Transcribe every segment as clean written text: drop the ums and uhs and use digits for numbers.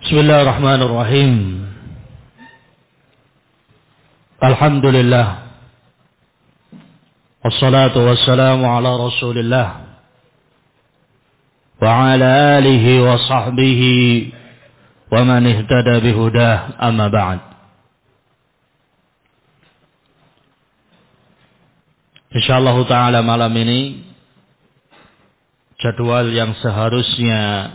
Bismillahirrahmanirrahim. Alhamdulillah. Wassalatu wassalamu ala Rasulillah wa ala alihi wa sahbihi wa man ihtada bihudah, amma ba'd. Insyaallah taala malam ini jadwal yang seharusnya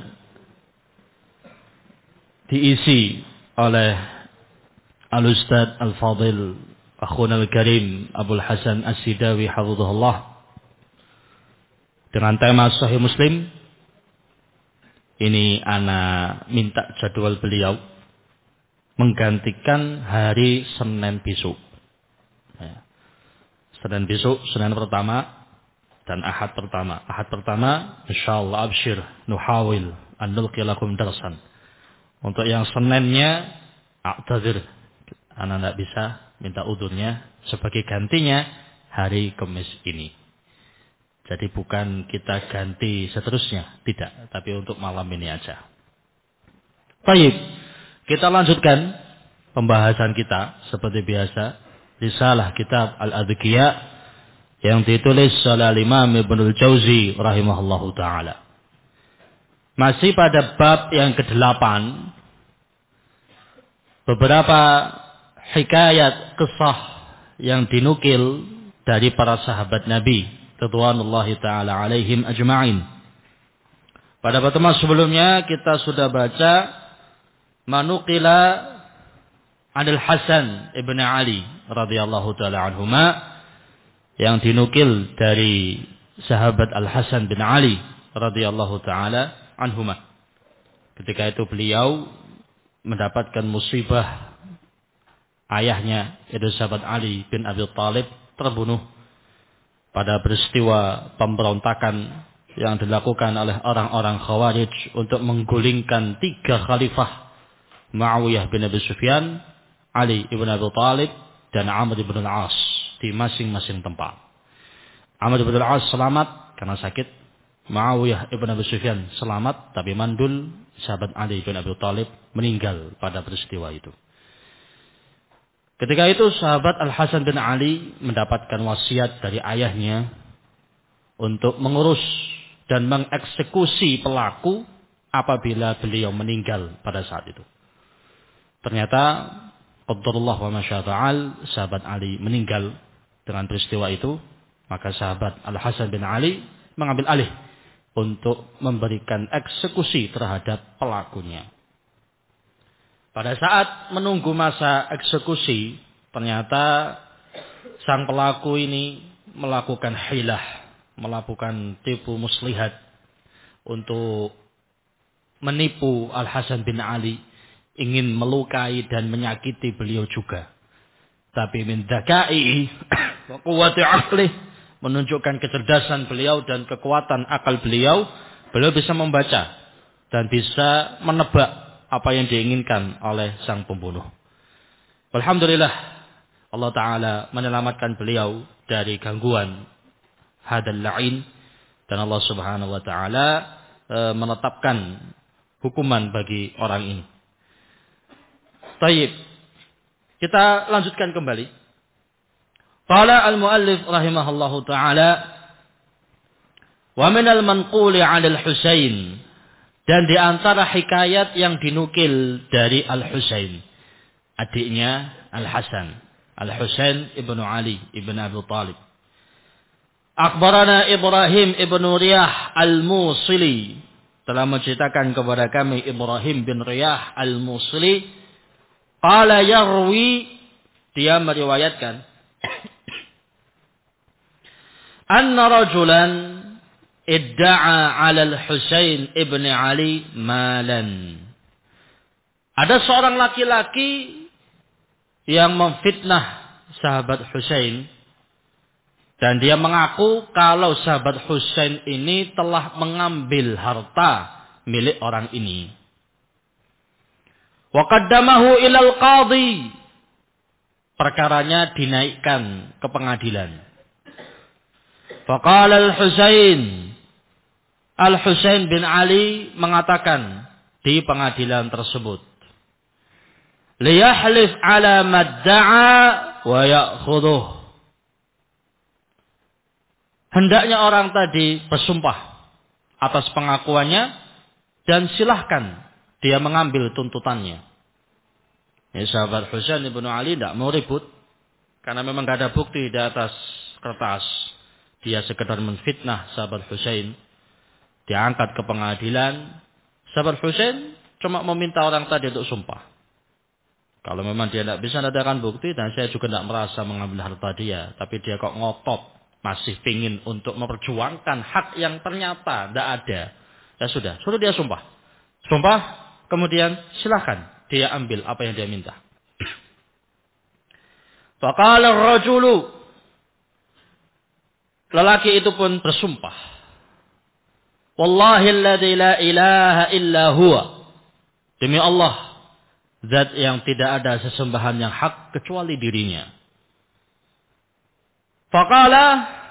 diisi oleh Al-Ustadz Al-Fadil Akhuna Al-Karim Abul Hasan As-Sidawi hafizahullah dengan tema Sahih Muslim. Ini ana minta jadwal beliau menggantikan hari Senin besok. Senin besok, Senin pertama dan Ahad pertama. Ahad pertama insyaallah absyir nuhawil an nulqi lakum darsan. Untuk yang Seninnya a'tadzir, ana tidak bisa, minta udurnya, sebagai gantinya hari Kamis ini. Jadi bukan kita ganti seterusnya, tidak, tapi untuk malam ini aja. Baik, kita lanjutkan pembahasan kita seperti biasa. Risalah kitab Al-Adhkiya yang ditulis oleh Imam Ibnul Jauzi rahimahullahu ta'ala. Masih pada bab yang ke-8, beberapa hikayat kisah yang dinukil dari para sahabat Nabi radhiyallahu taala alaihim ajma'in. Pada pertemuan sebelumnya kita sudah baca manukila Anil Hasan ibn Ali radhiyallahu taala anhuma, yang dinukil dari sahabat Al Hasan bin Ali radhiyallahu taala anhuma. Ketika itu beliau mendapatkan musibah ayahnya, yaitu sahabat Ali bin Abi Thalib, terbunuh pada peristiwa pemberontakan yang dilakukan oleh orang-orang Khawarij untuk menggulingkan 3 khalifah, Muawiyah bin Abi Sufyan, Ali bin Abi Thalib, dan Amr bin Al-As di masing-masing tempat. Amr bin Al-As selamat karena sakit. Muawiyah ibn Abi Sufyan selamat, tapi mandul sahabat Ali bin Abi Thalib meninggal pada peristiwa itu. Ketika itu sahabat Al Hasan bin Ali mendapatkan wasiat dari ayahnya untuk mengurus dan mengeksekusi pelaku apabila beliau meninggal pada saat itu. Ternyata qadarullah wa masya fa'al, sahabat Ali meninggal dengan peristiwa itu. Maka sahabat Al Hasan bin Ali mengambil alih untuk memberikan eksekusi terhadap pelakunya. Pada saat menunggu masa eksekusi, ternyata sang pelaku ini melakukan hilah, melakukan tipu muslihat untuk menipu Al Hasan bin Ali, ingin melukai dan menyakiti beliau juga. Tapi min dzaka'i wa quwwati 'aqlih, menunjukkan kecerdasan beliau dan kekuatan akal beliau, beliau bisa membaca dan bisa menebak apa yang diinginkan oleh sang pembunuh. Alhamdulillah, Allah Ta'ala menyelamatkan beliau dari gangguan hadal la'in, dan Allah Subhanahu Wa Ta'ala menetapkan hukuman bagi orang ini. Taib, kita lanjutkan kembali. Qala al-muallif rahimahullahu ta'ala wa minal manquli 'anil Husain, dan di antara hikayat yang dinukil dari Al-Husain, adiknya Al-Hasan, Al-Husain ibnu Ali ibn Abi Thalib. Akhbarana Ibrahim ibnu Riyah al-Musili, telah menceritakan kepada kami Ibrahim bin Riyah al-Musili. Qala yarwi, dia meriwayatkan, anna rajulan idda'a 'ala al-Husain ibn Ali malan. Ada seorang laki-laki yang memfitnah sahabat Husain, dan dia mengaku kalau sahabat Husain ini telah mengambil harta milik orang ini. Wa qaddamahu ilal qadhi, perkaranya dinaikkan ke pengadilan. Faqala Al-Husain bin Ali mengatakan, di pengadilan tersebut. Liyahlif ala madda'a wa ya'khudhuh. Hendaknya orang tadi bersumpah atas pengakuannya dan silahkan dia mengambil tuntutannya. Ya, sahabat Husain ibnu Ali tidak mau ribut karena memang tidak ada bukti di atas kertas. Dia sekedar menfitnah sahabat Husain. Dia angkat ke pengadilan. Sahabat Husain cuma meminta orang tadi untuk sumpah. Kalau memang dia tidak bisa mengadakan bukti, dan saya juga tidak merasa mengambil harta dia. Tapi dia kok ngotot, masih pingin untuk memperjuangkan hak yang ternyata tidak ada. Ya sudah, suruh dia sumpah. Sumpah, kemudian silahkan dia ambil apa yang dia minta. Faqala ar-rajulu, lelaki itu pun bersumpah. Wallahi alladzi la ilaha illa huwa. Demi Allah, zat yang tidak ada sesembahan yang hak kecuali dirinya. Faqala,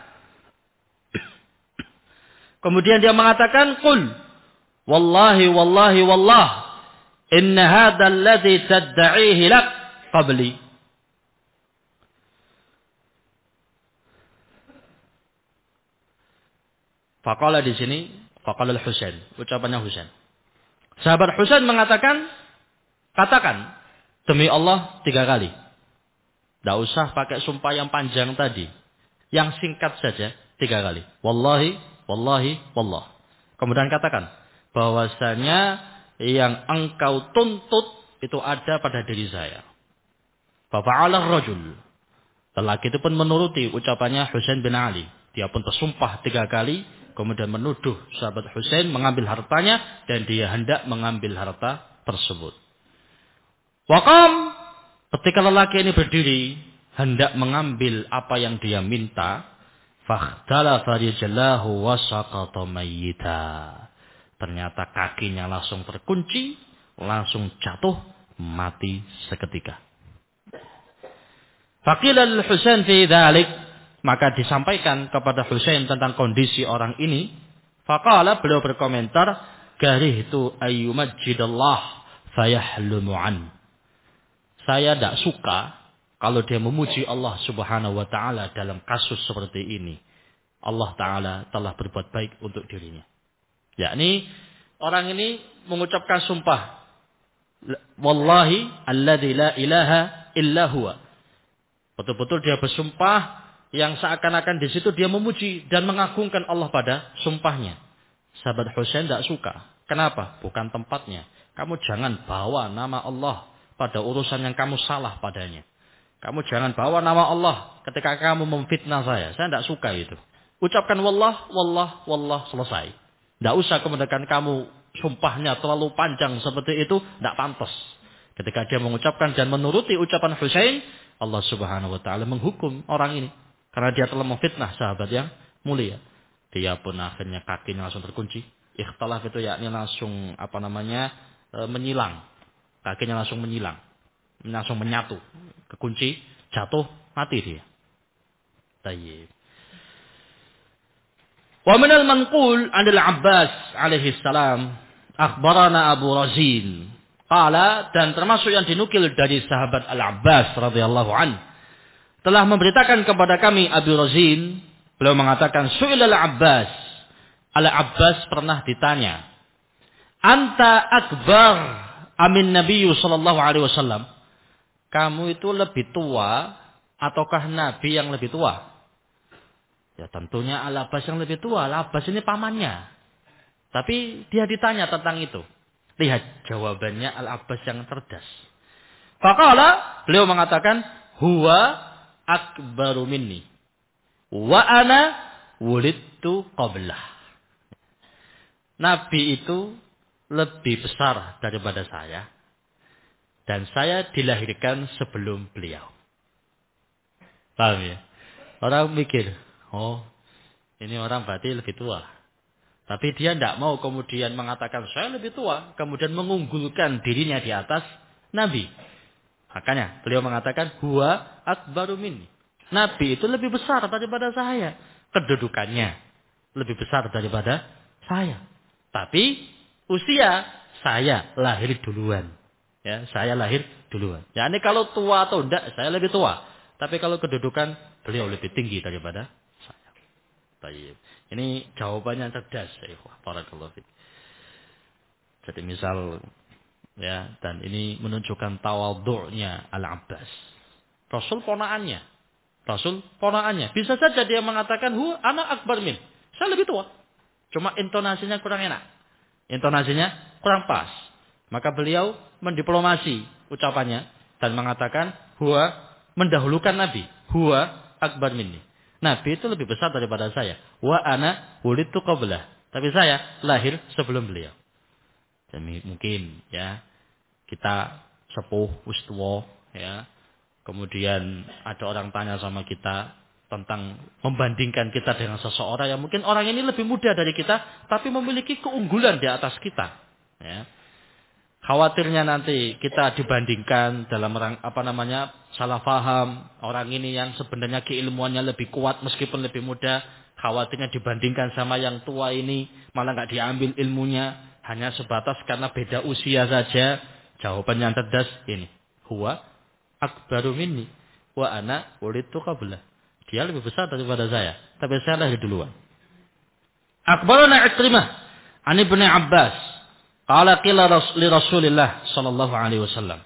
kemudian dia mengatakan, qul wallahi wallahi wallah inna hadha alladhi tadda'ihi lak qabli. Faqala di sini, faqala al-Husain, ucapannya Husain. Sahabat Husain mengatakan, katakan demi Allah 3 kali. Tidak usah pakai sumpah yang panjang tadi. Yang singkat saja 3 kali. Wallahi, wallahi, wallah. Kemudian katakan bahwasanya yang engkau tuntut itu ada pada diri saya. Fafa'ala ar-rajul. Lelaki itu pun menuruti ucapannya Husain bin Ali. Dia pun bersumpah 3 kali. Kemudian menuduh sahabat Husain mengambil hartanya. Dan dia hendak mengambil harta tersebut. Waqam, ketika lelaki ini berdiri hendak mengambil apa yang dia minta, fakhtalafa rijlahu wa saqata mayyita. Ternyata kakinya langsung terkunci, langsung jatuh, mati seketika. Faqila al-Husain fi dzalik, maka disampaikan kepada Husain tentang kondisi orang ini. Faqala, beliau berkomentar, karihtu ayyumajjidallah fayahlumu an. Saya tidak suka kalau dia memuji Allah subhanahu wa ta'ala dalam kasus seperti ini. Allah ta'ala telah berbuat baik untuk dirinya. Yakni orang ini mengucapkan sumpah. Wallahi alladzi la ilaha illa huwa. Betul-betul dia bersumpah yang seakan-akan di situ dia memuji dan mengagungkan Allah pada sumpahnya. Sahabat Husain tidak suka. Kenapa? Bukan tempatnya. Kamu jangan bawa nama Allah pada urusan yang kamu salah padanya. Kamu jangan bawa nama Allah ketika kamu memfitnah saya. Saya tidak suka itu. Ucapkan wallah, wallah, wallah, selesai. Tidak usah kemudian kamu sumpahnya terlalu panjang seperti itu. Tidak pantas. Ketika dia mengucapkan dan menuruti ucapan Husain, Allah subhanahu wa ta'ala menghukum orang ini. Karena dia telah memfitnah sahabat yang mulia. Dia pun akhirnya kakinya langsung terkunci. Ikhtilaf itu yakni langsung menyilang. Kakinya langsung menyilang. Langsung menyatu. Kekunci, jatuh, mati dia. Tayyib. Wa minal manqul 'anil Abbas alaihi salam, akhbarana Abu Razin. Qala, dan termasuk yang dinukil dari sahabat Al-Abbas radhiyallahu an, telah memberitakan kepada kami Abu Razin, beliau mengatakan su'il Al-Abbas. Al-Abbas pernah ditanya, anta akbar amin Nabi sallallahu alaihi wasallam. Kamu itu lebih tua ataukah Nabi yang lebih tua? Ya tentunya Al-Abbas yang lebih tua. Al-Abbas ini pamannya. Tapi dia ditanya tentang itu. Lihat jawabannya Al-Abbas yang cerdas. Faqala, beliau mengatakan, huwa akbaru minni. Wa ana wulidtu qablah. Nabi itu lebih besar daripada saya. Dan saya dilahirkan sebelum beliau. Paham ya? Orang mikir, oh ini orang berarti lebih tua. Tapi dia tidak mau kemudian mengatakan saya lebih tua. Kemudian mengunggulkan dirinya di atas Nabi. Makanya beliau mengatakan, huwa akbaru minni. Nabi itu lebih besar daripada saya. Kedudukannya lebih besar daripada saya. Tapi usia saya lahir duluan. Ya, saya lahir duluan. Ya, ini kalau tua atau enggak, saya lebih tua. Tapi kalau kedudukan, beliau lebih tinggi daripada saya. Baik. Ini jawabannya cerdas, ya. Barakallahu fiik. Jadi misal, ya, dan ini menunjukkan tawadhu'nya Al-Abbas. Rasul ponaannya. Rasul ponaannya. Bisa saja dia mengatakan, "Hu ana akbar min." Saya lebih tua. Cuma intonasinya kurang enak. Intonasinya kurang pas. Maka beliau mendiplomasi ucapannya dan mengatakan, "Huwa mendahulukan Nabi. Huwa akbar minni." Nabi itu lebih besar daripada saya. Wa ana wulidtu qablah. Tapi saya lahir sebelum beliau. Jadi mungkin ya kita sepuh ustua ya. Kemudian ada orang tanya sama kita tentang membandingkan kita dengan seseorang yang mungkin orang ini lebih muda dari kita tapi memiliki keunggulan di atas kita. Ya. Khawatirnya nanti kita dibandingkan dalam salah paham orang ini yang sebenarnya keilmuannya lebih kuat meskipun lebih muda. Khawatirnya dibandingkan sama yang tua ini malah nggak diambil ilmunya hanya sebatas karena beda usia saja. Jawaban yang cerdas ini. Huwa akbaru minni wa ana wulidtu qablah. Dia lebih besar daripada saya, tapi saya lahir duluan. Akbarana Ikrimah an Ibnu Abbas qala qila li Rasulillah sallallahu alaihi wasallam.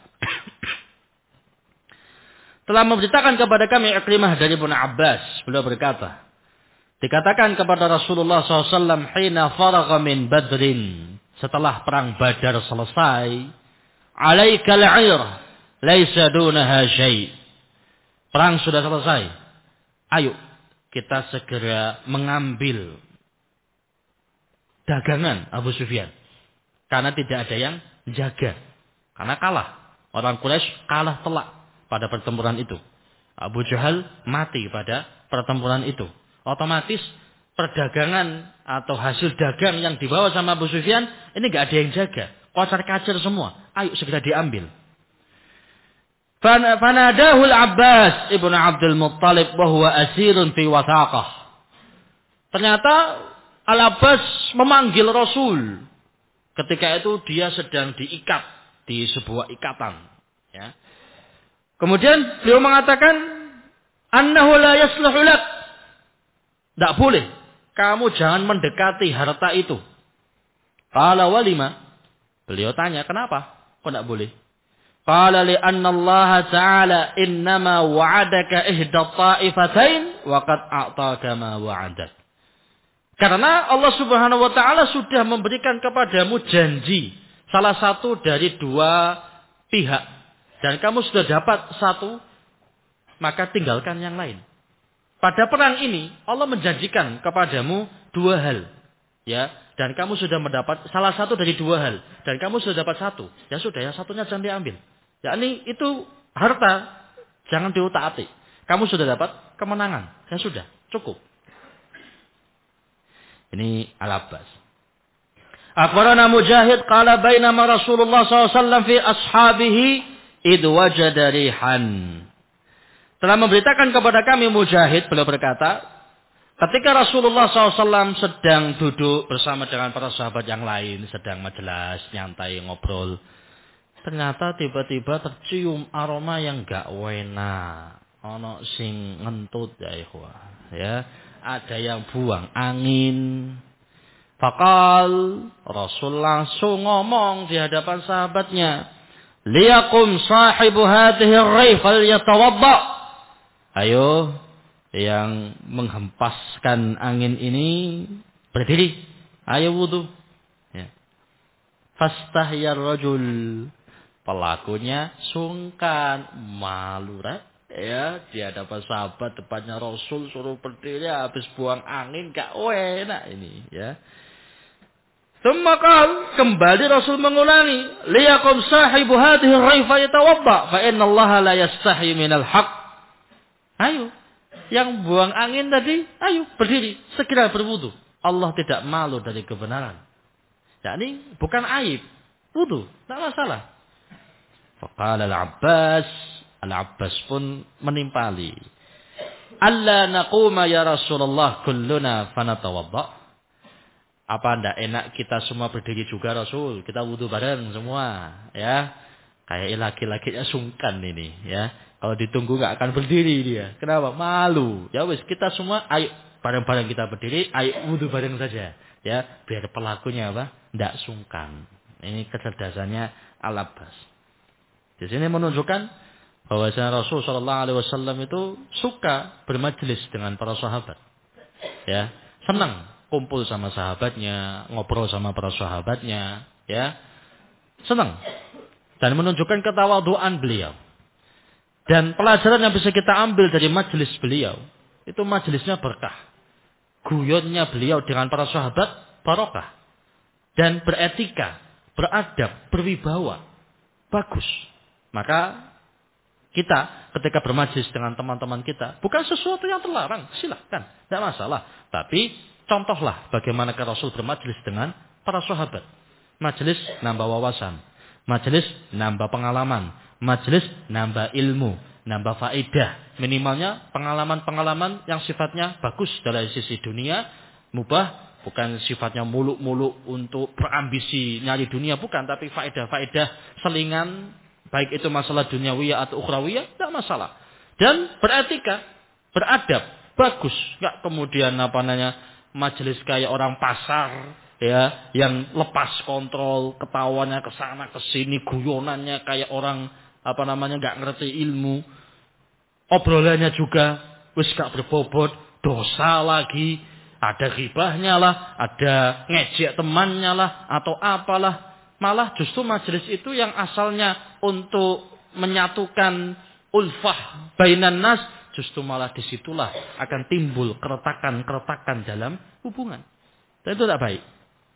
Telah memberitakan kepada kami Ikrimah dari Ibnu Abbas, beliau berkata, dikatakan kepada Rasulullah SAW hina faragha min Badrin, setelah perang Badar selesai, alaikal 'ir laisa dunaha syai'. Perang sudah selesai. Ayo kita segera mengambil dagangan Abu Sufyan. Karena tidak ada yang jaga. Karena kalah. Orang Quraisy kalah telak pada pertempuran itu. Abu Jahal mati pada pertempuran itu. Otomatis perdagangan atau hasil dagang yang dibawa sama Abu Sufyan ini gak ada yang jaga. Kocar-kacir semua. Ayo segera diambil. Fanadahu Al-Abbas ibnu Abdul Muttalib bahwa asirun fi wathaqah. Ternyata Al-Abbas memanggil Rasul. Ketika itu dia sedang diikat di sebuah ikatan. Ya. Kemudian beliau mengatakan, annahu la yasluhu lak. Tidak boleh. Kamu jangan mendekati harta itu. Qala walima. Beliau tanya, kenapa? Kok tidak boleh? Qala li'anna Allah Ta'ala innama wa'adaka ihda ta'ifatain wa qad a'taka ma wa'adak. Karena Allah Subhanahu wa taala sudah memberikan kepadamu janji salah satu dari dua pihak dan kamu sudah dapat satu, maka tinggalkan yang lain. Pada perang ini Allah menjanjikan kepadamu dua hal, ya, dan kamu sudah mendapat salah satu dari dua hal dan kamu sudah dapat satu. Ya sudah, yang satunya jangan diambil. Yakni itu harta jangan diutak-atik. Kamu sudah dapat kemenangan. Ya sudah, cukup. Ini Al-Abbas. Akhbarana Mujahid qala bainama Rasulullah SAW fi ashabihi id wajada rihan. Telah memberitakan kepada kami Mujahid, beliau berkata, ketika Rasulullah SAW sedang duduk bersama dengan para sahabat yang lain, sedang majelis, nyantai, ngobrol, ternyata tiba-tiba tercium aroma yang gak enak. Ono sing ngentut ya ikhwah, ya. Ada yang buang angin. Faqal, Rasul langsung ngomong di hadapan sahabatnya, liyakum sahibu hadhihi ar-rayf falyatawadda. Ayo, yang menghempaskan angin ini berdiri. Ayo wudu. Ya. Fastahyar rajul. Pelakunya sungkan, malu, ya, di hadapan sahabat depannya Rasul suruh berdiri habis buang angin gak enak ini, ya. Semakal kembali Rasul mengulangi, liyakum sahibu hadhihi ar-rayfa yatawadda fa inna Allah la yastahi minal haqq. Ayo, yang buang angin tadi, ayo berdiri, segera berwudu. Allah tidak malu dari kebenaran. Yakni bukan aib, wudu, tak masalah. Faqala Al-Abbas pun menimpali. Alla naquma ya Rasulullah kulluna fanatawadda. Apa ndak enak kita semua berdiri juga Rasul? Kita wudu bareng semua, ya. Kayak laki-lakinya sungkan ini, ya. Kalau ditunggu nggak akan berdiri dia. Kenapa? Malu. Ya wis, kita semua ayo bareng-bareng kita berdiri, ayo wudu bareng saja, ya. Biar pelakunya apa? Ndak sungkan. Ini kecerdasannya Al-Abbas. Di sini menunjukkan bahwasanya Rasul Shallallahu Alaihi Wasallam itu suka bermajelis dengan para sahabat, ya. Senang kumpul sama sahabatnya, ngobrol sama para sahabatnya, ya. Senang. Dan menunjukkan ketawaduan beliau. Dan pelajaran yang bisa kita ambil dari majelis beliau, itu majelisnya berkah. Guyonnya beliau dengan para sahabat, barokah. Dan beretika, beradab, berwibawa. Bagus. Maka kita ketika bermajelis dengan teman-teman kita, bukan sesuatu yang terlarang, silahkan, tidak masalah. Tapi contohlah bagaimana Rasul bermajelis dengan para sahabat. Majelis nambah wawasan, majelis nambah pengalaman, majelis nambah ilmu, nambah faedah. Minimalnya pengalaman-pengalaman yang sifatnya bagus dari sisi dunia, mubah, bukan sifatnya muluk-muluk untuk berambisi nyari dunia, bukan, tapi faedah-faedah selingan. Baik itu masalah duniawiyah atau ukhrawiyah, tidak masalah. Dan beretika, beradab, bagus. Enggak kemudian majelis kayak orang pasar, ya, yang lepas kontrol, ketawanya ke sana ke sini, guyonannya kayak orang enggak ngerti ilmu. Obrolannya juga wis gak berbobot, dosa lagi, ada ghibahnya lah, ada ngejek temannya lah, atau apalah. Malah justru majelis itu yang asalnya untuk menyatukan ulfah bainan nas, justru malah disitulah akan timbul keretakan-keretakan dalam hubungan. Dan itu tidak baik.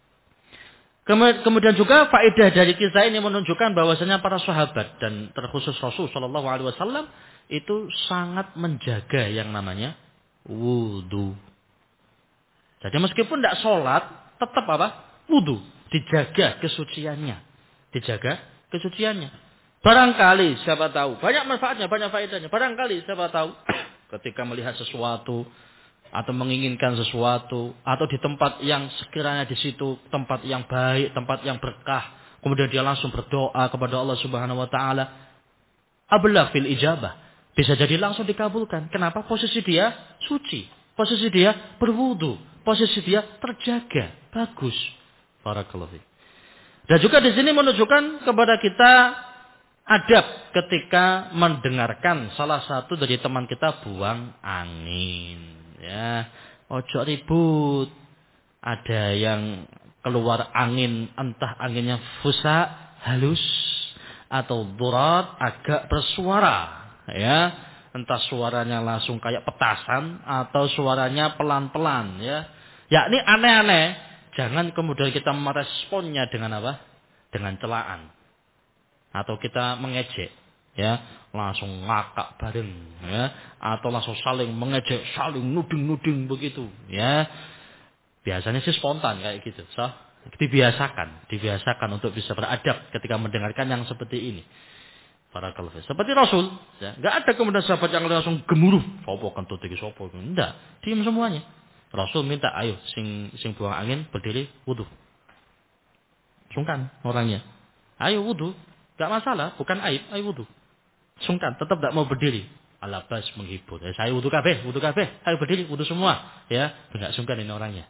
Kemudian juga faedah dari kisah ini menunjukkan bahwasanya para sahabat dan terkhusus Rasul Shallallahu Alaihi Wasallam itu sangat menjaga yang namanya wudu. Jadi meskipun tidak sholat, tetap apa? Wudu. Dijaga kesuciannya. Dijaga kesuciannya. Barangkali siapa tahu. Banyak manfaatnya, banyak faedahnya. Barangkali siapa tahu. Ketika melihat sesuatu. Atau menginginkan sesuatu. Atau di tempat yang sekiranya di situ. Tempat yang baik. Tempat yang berkah. Kemudian dia langsung berdoa kepada Allah Subhanahu Wa Taala. Ablagh fil ijabah. Bisa jadi langsung dikabulkan. Kenapa? Posisi dia suci. Posisi dia berwudu. Posisi dia terjaga. Bagus. Barakallahu fiik. Dan juga di sini menunjukkan kepada kita adab ketika mendengarkan salah satu dari teman kita buang angin. Ya, ojo ribut. Ada yang keluar angin, entah anginnya fusa, halus, atau durat, agak bersuara. Ya, entah suaranya langsung kayak petasan atau suaranya pelan-pelan. Ya, yakni aneh-aneh. Jangan kemudian kita meresponnya dengan apa? Dengan celaan. Atau kita mengejek. Ya, langsung ngakak bareng. Ya, atau langsung saling mengejek, saling nuding-nuding begitu. Ya, biasanya sih spontan kayak gitu. So, dibiasakan untuk bisa beradab ketika mendengarkan yang seperti ini. Para kalafis. Seperti Rasul. Ya, nggak ada kemudian sahabat yang langsung gemuruh. Sopo kentut iki sopo. Enggak. Diam semuanya. Rasul minta, ayo sing buang angin berdiri wudu. Sungkan orangnya. Ayo wudu, enggak masalah, bukan aib, ayo wudu. Sungkan, tetap enggak mau berdiri. Al-Abbas menghibur. Saya wudu kabeh, ayo berdiri, wudu semua. Ya, enggak sungkan ini orangnya.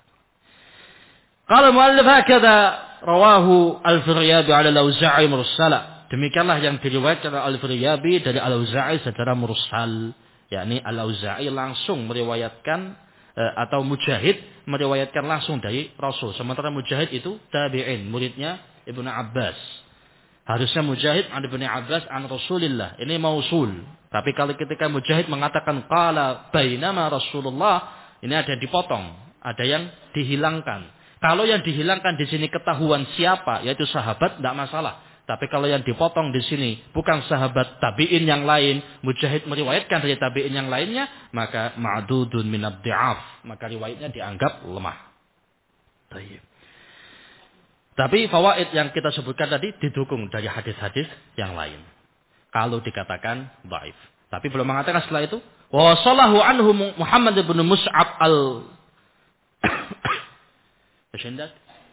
Kalau muallif hakadha rawahu Al-Firyabi 'ala Al-Auza'i mursala. Demikianlah yang diriwayatkan Al-Firyabi dari Al-Auza'i secara mursal. Yakni Al-Auza'i langsung meriwayatkan atau Mujahid meriwayatkan langsung dari Rasul. Sementara Mujahid itu tabi'in, muridnya Ibnu Abbas. Harusnya Mujahid an Ibnu Abbas an Rasulillah. Ini mausul. Tapi kalau ketika Mujahid mengatakan qala bainama Rasulullah, ini ada dipotong, ada yang dihilangkan. Kalau yang dihilangkan di sini ketahuan siapa, yaitu sahabat, tidak masalah. Tapi kalau yang dipotong di sini bukan sahabat tabi'in yang lain, Mujahid meriwayatkan dari tabi'in yang lainnya, maka ma'dudun min ad-di'af, maka riwayatnya dianggap lemah. Baik. Tapi fawaid yang kita sebutkan tadi didukung dari hadis-hadis yang lain. Kalau dikatakan dhaif. Tapi belum mengatakan setelah itu, wa sallahu anhu Muhammad bin Mus'ab Fashindat.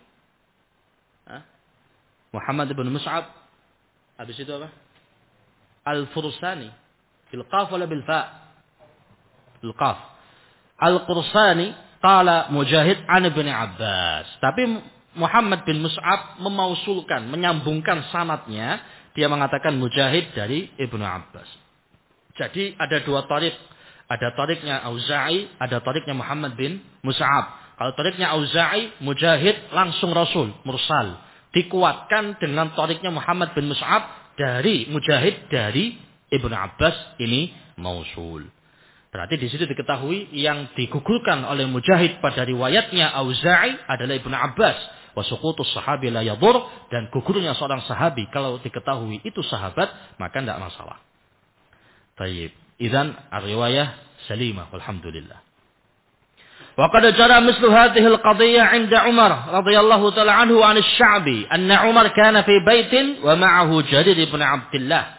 Muhammad bin Mus'ab. Habis itu apa? Al-Fursani. Bil qaf wala bil fa? Bil qaf. Al-Qursani qala Mujahid an Ibn Abbas. Tapi Muhammad bin Mus'ab memausulkan, menyambungkan sanadnya. Dia mengatakan Mujahid dari Ibnu Abbas. Jadi ada dua tarik. Ada tariknya Auza'i, ada tariknya Muhammad bin Mus'ab. Kalau tariknya Auza'i, Mujahid langsung Rasul, mursal. Dikuatkan dengan tariknya Muhammad bin Mus'ab dari Mujahid dari Ibnu Abbas, ini mausul. Berarti di situ diketahui yang digugurkan oleh Mujahid pada riwayatnya Auza'i adalah Ibnu Abbas. Wa suqutus sahabi la yadur, dan gugurnya seorang sahabi kalau diketahui itu sahabat maka tidak masalah. Baik, idzan ar-riwayah salimah walhamdulillah. Wa qad jara mislu hadhihi al-qadhiyyah 'inda Umar radhiyallahu ta'ala anhu 'an asy-Sya'bi anna Umar kana fi baitin wa ma'ahu Jarir bin Abdullah.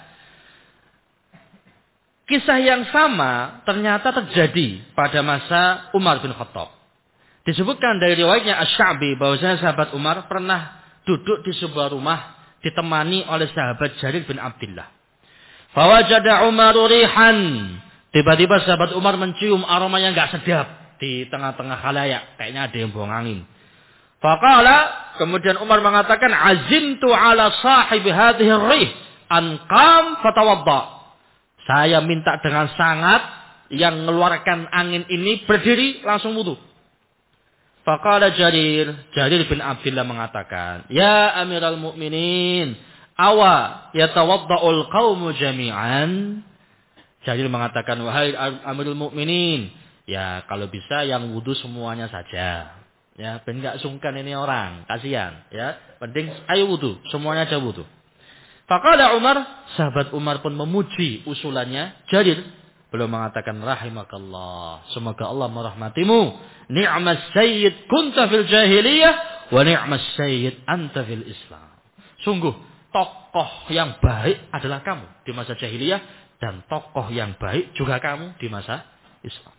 Kisah yang sama ternyata terjadi pada masa Umar bin Khattab. Disebutkan dari riwayatnya Asy-Sya'bi bahwasanya sahabat Umar pernah duduk di sebuah rumah ditemani oleh sahabat Jarir bin Abdullah. Fawajada Umar rihan. Tiba-tiba sahabat Umar mencium aroma yang enggak sedap di tengah-tengah khalayak, kayaknya ada yang buang angin. Faqala, kemudian Umar mengatakan, azimtu ala sahibi hadhihi ar-rih an qam fatawadda. Saya minta dengan sangat yang mengeluarkan angin ini berdiri langsung wudu. Faqala Jarir bin Abdullah mengatakan, ya Amiral Mukminin, awa yatawadda'ul qaumu jami'an. Jarir mengatakan, wahai Amirul Mukminin, ya kalau bisa yang wudu semuanya saja. Ya, ben enggak sungkan ini orang, kasihan, ya. Penting ayo wudu, semuanya aja wudu. Faqala Umar, sahabat Umar pun memuji usulannya Jarir. Beliau mengatakan, rahimakallah, semoga Allah merahmatimu. Ni'mas sayyid kunta fil jahiliyah wa ni'mas sayyid anta fil Islam. Sungguh tokoh yang baik adalah kamu di masa jahiliyah, dan tokoh yang baik juga kamu di masa Islam.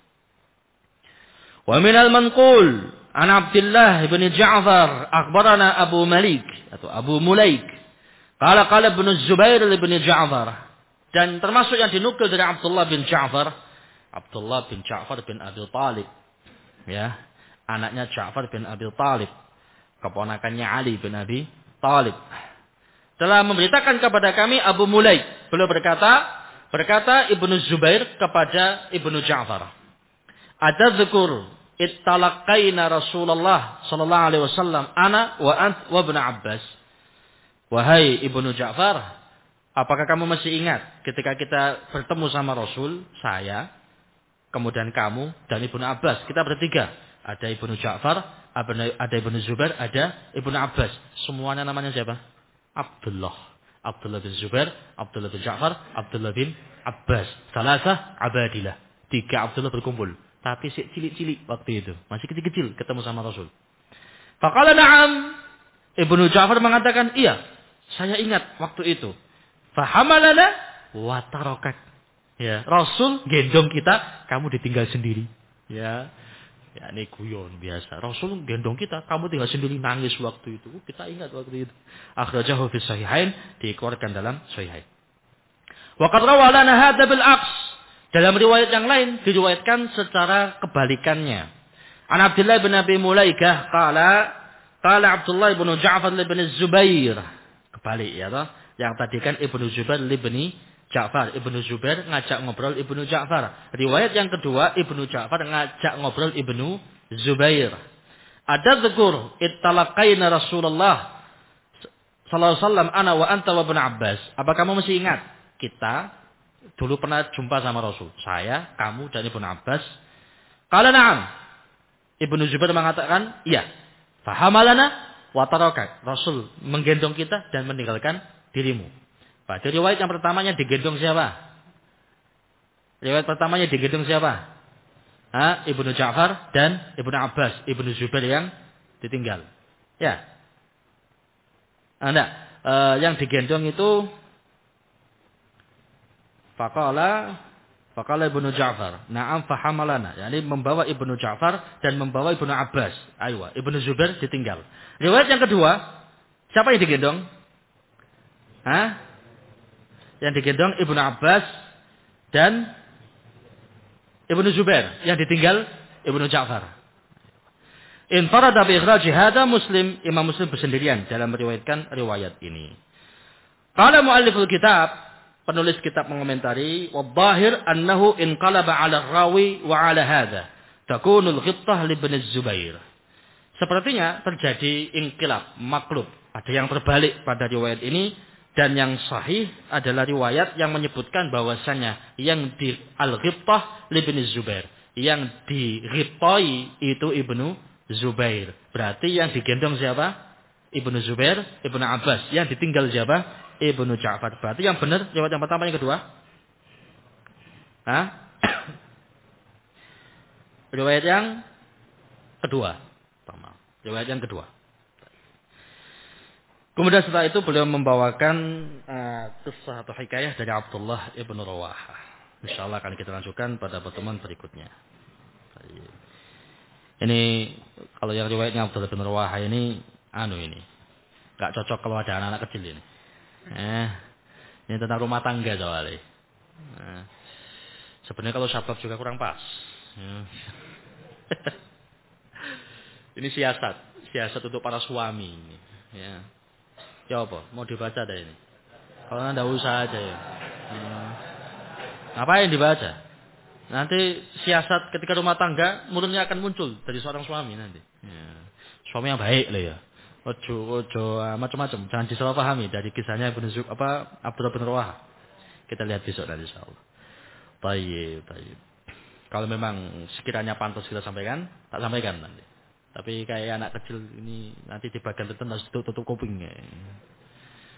Wa minal manqul an Abdullah bin Ja'far akhbarana Abu Malik atau Abu Mulaik qala Ibn Zubair bin Ja'far. Dan termasuk yang dinukil dari Abdullah bin Ja'far bin Abi Talib, ya, anaknya Ja'far bin Abi Talib, keponakannya Ali bin Abi Talib, telah memberitakan kepada kami Abu Mulaik. Beliau berkata Ibnu Zubair kepada Ibnu Ja'far, "Atadzukur ittalaqaina Rasulullah sallallahu alaihi wasallam ana wa ant wa Ibnu Abbas." Wahai Ibnu Ja'far, apakah kamu masih ingat ketika kita bertemu sama Rasul, saya, kemudian kamu dan Ibnu Abbas, kita bertiga. Ada Ibnu Ja'far, ada Ibnu Zubair, ada Ibnu Abbas. Semuanya namanya siapa? Abdullah. Abdullah bin Zubair, Abdullah bin Ja'far, Abdullah bin Abbas. Salasah abadilah. 3 Abdullah berkumpul. Tapi cilik-cilik waktu itu. Masih kecil-kecil ketemu sama Rasul. Faqala na'am. Ibnu Ja'far mengatakan, iya, saya ingat waktu itu. Fahamalana wa tarakak. Ya, Rasul gendong kita, kamu ditinggal sendiri. Ya. Ya, ini guyon biasa. Rasul gendong kita, kamu tinggal sendiri, nangis waktu itu. Kita ingat waktu itu. Akhrajahu fi sahihain, dikeluarkan dalam sahihain. Wa qad rawa lana hadza bil aqs. Dalam riwayat yang lain diriwayatkan secara kebalikannya. An Abdullah bin Abi Mulaikah qala Abdullah bin Ja'far bin Zubair. Kebalik ya toh. Yang tadi kan Ibnu Zubair bin Ja'far. Ibnu Zubair ngajak ngobrol Ibnu Ja'far. Riwayat yang kedua, Ibnu Ja'far ngajak ngobrol Ibnu Zubair. Ada dzukur ittalaqaina Rasulullah sallallahu alaihi wasallam ana wa anta wa Ibnu Abbas. Apa kamu masih ingat? Kita dulu pernah jumpa sama Rasul. Saya, kamu dan Ibnu Abbas. Qala na'am. Ibnu Zubair mengatakan, iya. Fahamalana wa tarakak. Rasul menggendong kita dan meninggalkan dirimu. Pada riwayat yang pertamanya digendong siapa? Riwayat pertamanya digendong siapa? Ibnu Ja'far dan Ibnu Abbas. Ibnu Zubair yang ditinggal. Ya. Yang digendong itu faqala Faqala Ibnu Ja'far, "Na'am fahamalana." Yani membawa Ibnu Ja'far dan membawa Ibnu Abbas. Aywa, Ibnu Zubair ditinggal. Riwayat yang kedua, siapa yang digendong? Hah? Yang digendong Ibnu Abbas dan Ibnu Zubair. Yang ditinggal Ibnu Ja'far. Infarada bi ikhraji hada Muslim, Imam Muslim bersendirian dalam meriwayatkan riwayat ini. Qala mualliful kitab, penulis kitab mengomentari, "Wadh-dhahir annahu inqalaba 'ala rawi wa 'ala hadha. Takunul ghittah li Ibnu Zubair." Sepertinya terjadi inqilab, maklub, ada yang terbalik pada riwayat ini dan yang sahih adalah riwayat yang menyebutkan bahwasanya yang di al-ghittah li Ibnu Zubair, yang dighittai itu Ibnu Zubair. Berarti yang digendong siapa? Ibnu Zubair, Ibnu Abbas. Yang ditinggal siapa? Ibnu Ja'far. Berarti yang benar riwayat yang pertama, yang kedua? Hah? Riwayat yang kedua. Riwayat yang kedua. Kemudian setelah itu beliau membawakan kisah atau hikayah dari Abdullah ibnu Rawaha. Insyaallah akan kita lanjutkan pada pertemuan berikutnya. Ini kalau yang riwayatnya Abdullah ibnu Rawaha ini ini nggak cocok kalau ada anak-anak kecil ini. Ini tentang rumah tangga soalnya. Sebenarnya kalau syabab juga kurang pas. Ini siasat untuk para suami ini. Ya apa? Mau dibaca dah ini? Kalau Anda usah aja ya. Ngapain dibaca? Nanti siasat ketika rumah tangga mulutnya akan muncul dari seorang suami nanti. Suami yang baik lah ya. Ojo macam-macam. Jangan disalahpahami dari kisahnya Abdullah bin Rawaha. Kita lihat besok nanti insyaallah. Baik. Kalau memang sekiranya pantas kita sampaikan, tak sampaikan nanti. Tapi kayak anak kecil ini nanti di bagian tertentu harus tutup kupingnya.